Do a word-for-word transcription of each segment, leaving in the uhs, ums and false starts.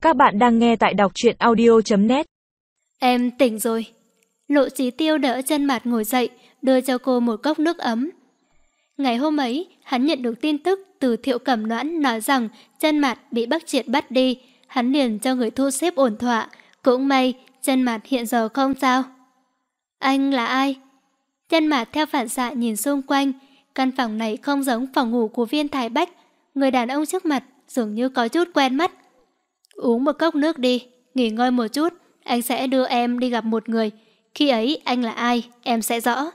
Các bạn đang nghe tại đọc truyện audio chấm net. Em tỉnh rồi. Lộ Chí Tiêu đỡ Chân Mạt ngồi dậy, đưa cho cô một cốc nước ấm. Ngày hôm ấy, hắn nhận được tin tức từ Thiệu Cẩm Noãn nói rằng Chân Mạt bị Bắc Triệt bắt đi. Hắn liền cho người thu xếp ổn thỏa. Cũng may, Chân Mạt hiện giờ không sao. Anh là ai? Chân Mạt theo phản xạ nhìn xung quanh. Căn phòng này không giống phòng ngủ của Viên Thái Bách. Người đàn ông trước mặt dường như có chút quen mắt. Uống một cốc nước đi, nghỉ ngơi một chút, anh sẽ đưa em đi gặp một người. Khi ấy anh là ai, em sẽ rõ.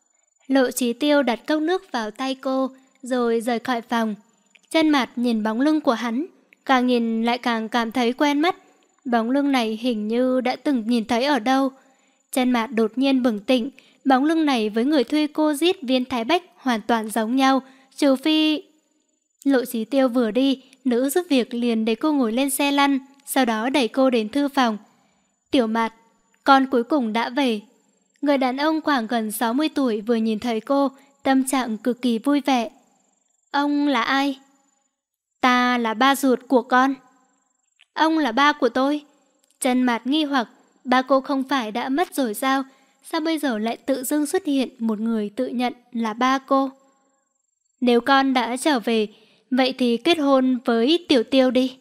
Lộ Chí Tiêu đặt cốc nước vào tay cô, rồi rời khỏi phòng. Chân Mạt nhìn bóng lưng của hắn, càng nhìn lại càng cảm thấy quen mắt. Bóng lưng này hình như đã từng nhìn thấy ở đâu. Chân Mạt đột nhiên bừng tỉnh, bóng lưng này với người thuê cô giết Viên Thái Bách hoàn toàn giống nhau, trừ phi... Lộ Chí Tiêu vừa đi, nữ giúp việc liền để cô ngồi lên xe lăn, sau đó đẩy cô đến thư phòng. Tiểu Mạt, con cuối cùng đã về. Người đàn ông khoảng gần sáu mươi tuổi vừa nhìn thấy cô, tâm trạng cực kỳ vui vẻ. Ông là ai? Ta là ba ruột của con. Ông là ba của tôi. Chân Mạt nghi hoặc, ba cô không phải đã mất rồi sao? Sao bây giờ lại tự dưng xuất hiện một người tự nhận là ba cô? Nếu con đã trở về, vậy thì kết hôn với Tiểu Tiêu đi.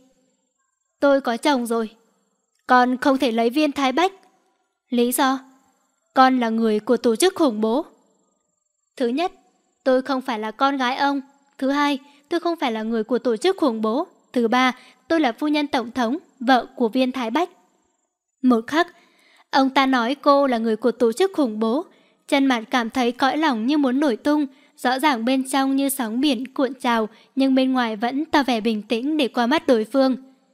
Tôi có chồng rồi. Con không thể lấy Viên Thái Bách. Lý do? Con là người của tổ chức khủng bố. Thứ nhất, tôi không phải là con gái ông. Thứ hai, tôi không phải là người của tổ chức khủng bố. Thứ ba, tôi là phu nhân tổng thống, vợ của Viên Thái Bách. Một khắc, ông ta nói cô là người của tổ chức khủng bố. Chân Mạt cảm thấy cõi lòng như muốn nổi tung. Rõ ràng bên trong như sóng biển cuộn trào, nhưng bên ngoài vẫn tỏ vẻ bình tĩnh để qua mắt đối phương.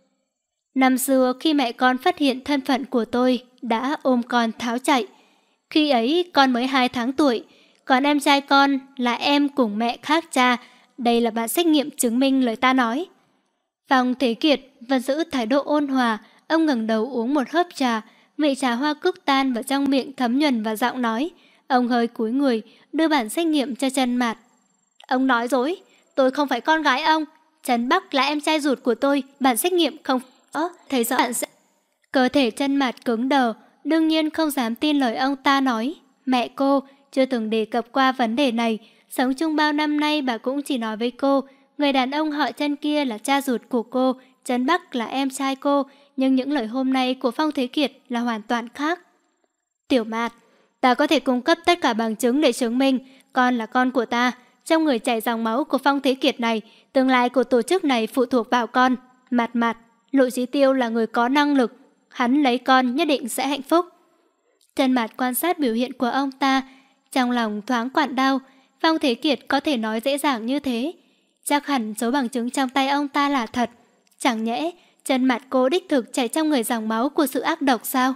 Năm xưa khi mẹ con phát hiện thân phận của tôi, đã ôm con tháo chạy. Khi ấy con mới hai tháng tuổi, còn em trai con là em cùng mẹ khác cha. Đây là bản xét nghiệm chứng minh lời ta nói. Phong Thế Kiệt vẫn giữ thái độ ôn hòa, ông ngẩng đầu uống một hớp trà, vị trà hoa cúc tan vào trong miệng thấm nhuần vào giọng nói. Ông hơi cúi người, đưa bản xét nghiệm cho Chân Mạt. Ông nói dối, tôi không phải con gái ông. Trấn Bắc là em trai ruột của tôi, bản xét nghiệm không... Ơ, thấy rõ bạn sẽ... Cơ thể Chân Mạt cứng đờ, đương nhiên không dám tin lời ông ta nói. Mẹ cô chưa từng đề cập qua vấn đề này, sống chung bao năm nay bà cũng chỉ nói với cô, người đàn ông họ Chân kia là cha ruột của cô, Trấn Bắc là em trai cô, nhưng những lời hôm nay của Phong Thế Kiệt là hoàn toàn khác. Tiểu Mạt, ta có thể cung cấp tất cả bằng chứng để chứng minh con là con của ta. Trong người chảy dòng máu của Phong Thế Kiệt này, tương lai của tổ chức này phụ thuộc vào con. Mạt Mạt, Lộ Chí Tiêu là người có năng lực, hắn lấy con nhất định sẽ hạnh phúc. Chân Mạt quan sát biểu hiện của ông ta, trong lòng thoáng quặn đau. Phong Thế Kiệt có thể nói dễ dàng như thế, chắc hẳn số bằng chứng trong tay ông ta là thật. Chẳng nhẽ Chân Mạt cô đích thực chảy trong người dòng máu của sự ác độc sao?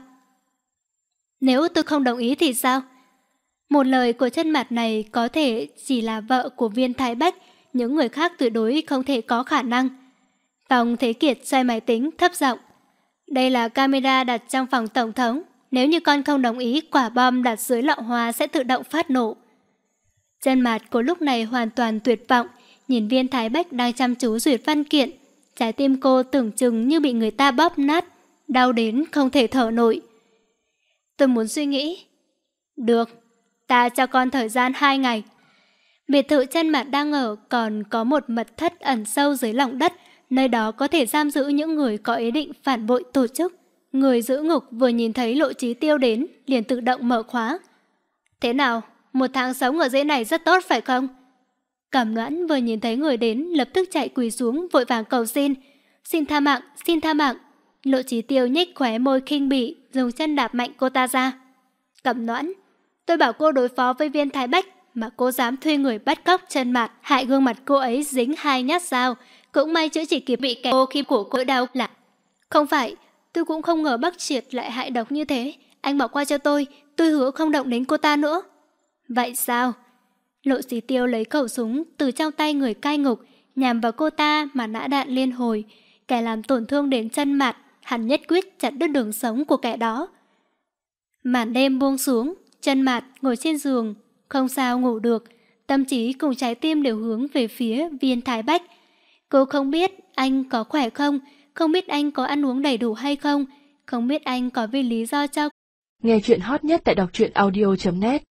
Nếu tôi không đồng ý thì sao? Một lời của Chân Mạt này có thể chỉ là vợ của Viên Thái Bách, những người khác tuyệt đối không thể có khả năng. Phong Thế Kiệt xoay máy tính thấp giọng. Đây là camera đặt trong phòng tổng thống. Nếu như con không đồng ý, quả bom đặt dưới lọ hoa sẽ tự động phát nổ. Chân Mạt của lúc này hoàn toàn tuyệt vọng, nhìn Viên Thái Bách đang chăm chú duyệt văn kiện. Trái tim cô tưởng chừng như bị người ta bóp nát, đau đến không thể thở nổi. Tôi muốn suy nghĩ. Được, ta cho con thời gian hai ngày. Biệt thự Chân Mạt đang ở còn có một mật thất ẩn sâu dưới lòng đất, nơi đó có thể giam giữ những người có ý định phản bội tổ chức. Người giữ ngục vừa nhìn thấy Lộ Chí Tiêu đến, liền tự động mở khóa. Thế nào, một tháng sống ở dưới này rất tốt phải không? Cẩm Noãn vừa nhìn thấy người đến, lập tức chạy quỳ xuống vội vàng cầu xin. Xin tha mạng, xin tha mạng. Lộ Chí Tiêu nhếch khóe môi khinh bỉ, dùng chân đạp mạnh cô ta ra. Cẩm Noãn, tôi bảo cô đối phó với Viên Thái Bách, mà cô dám thuê người bắt cóc Chân Mạt, hại gương mặt cô ấy dính hai nhát dao. Cũng may chữa chỉ kịp bị kẻ cô khi cổ cô đau là... Không phải, tôi cũng không ngờ Bắc Triệt lại hại độc như thế. Anh bỏ qua cho tôi, tôi hứa không động đến cô ta nữa. Vậy sao? Lộ Chí Tiêu lấy khẩu súng từ trong tay người cai ngục, nhằm vào cô ta mà nã đạn liên hồi. Kẻ làm tổn thương đến Chân Mạt, hắn nhất quyết chặt đứt đường sống của kẻ đó. Màn đêm buông xuống, Chân Mạt ngồi trên giường, không sao ngủ được. Tâm trí cùng trái tim đều hướng về phía Viên Thái Bách. Cô không biết anh có khỏe không, không biết anh có ăn uống đầy đủ hay không, không biết anh có vì lý do cho. Nghe chuyện hot nhất tại đọc truyện audio chấm net.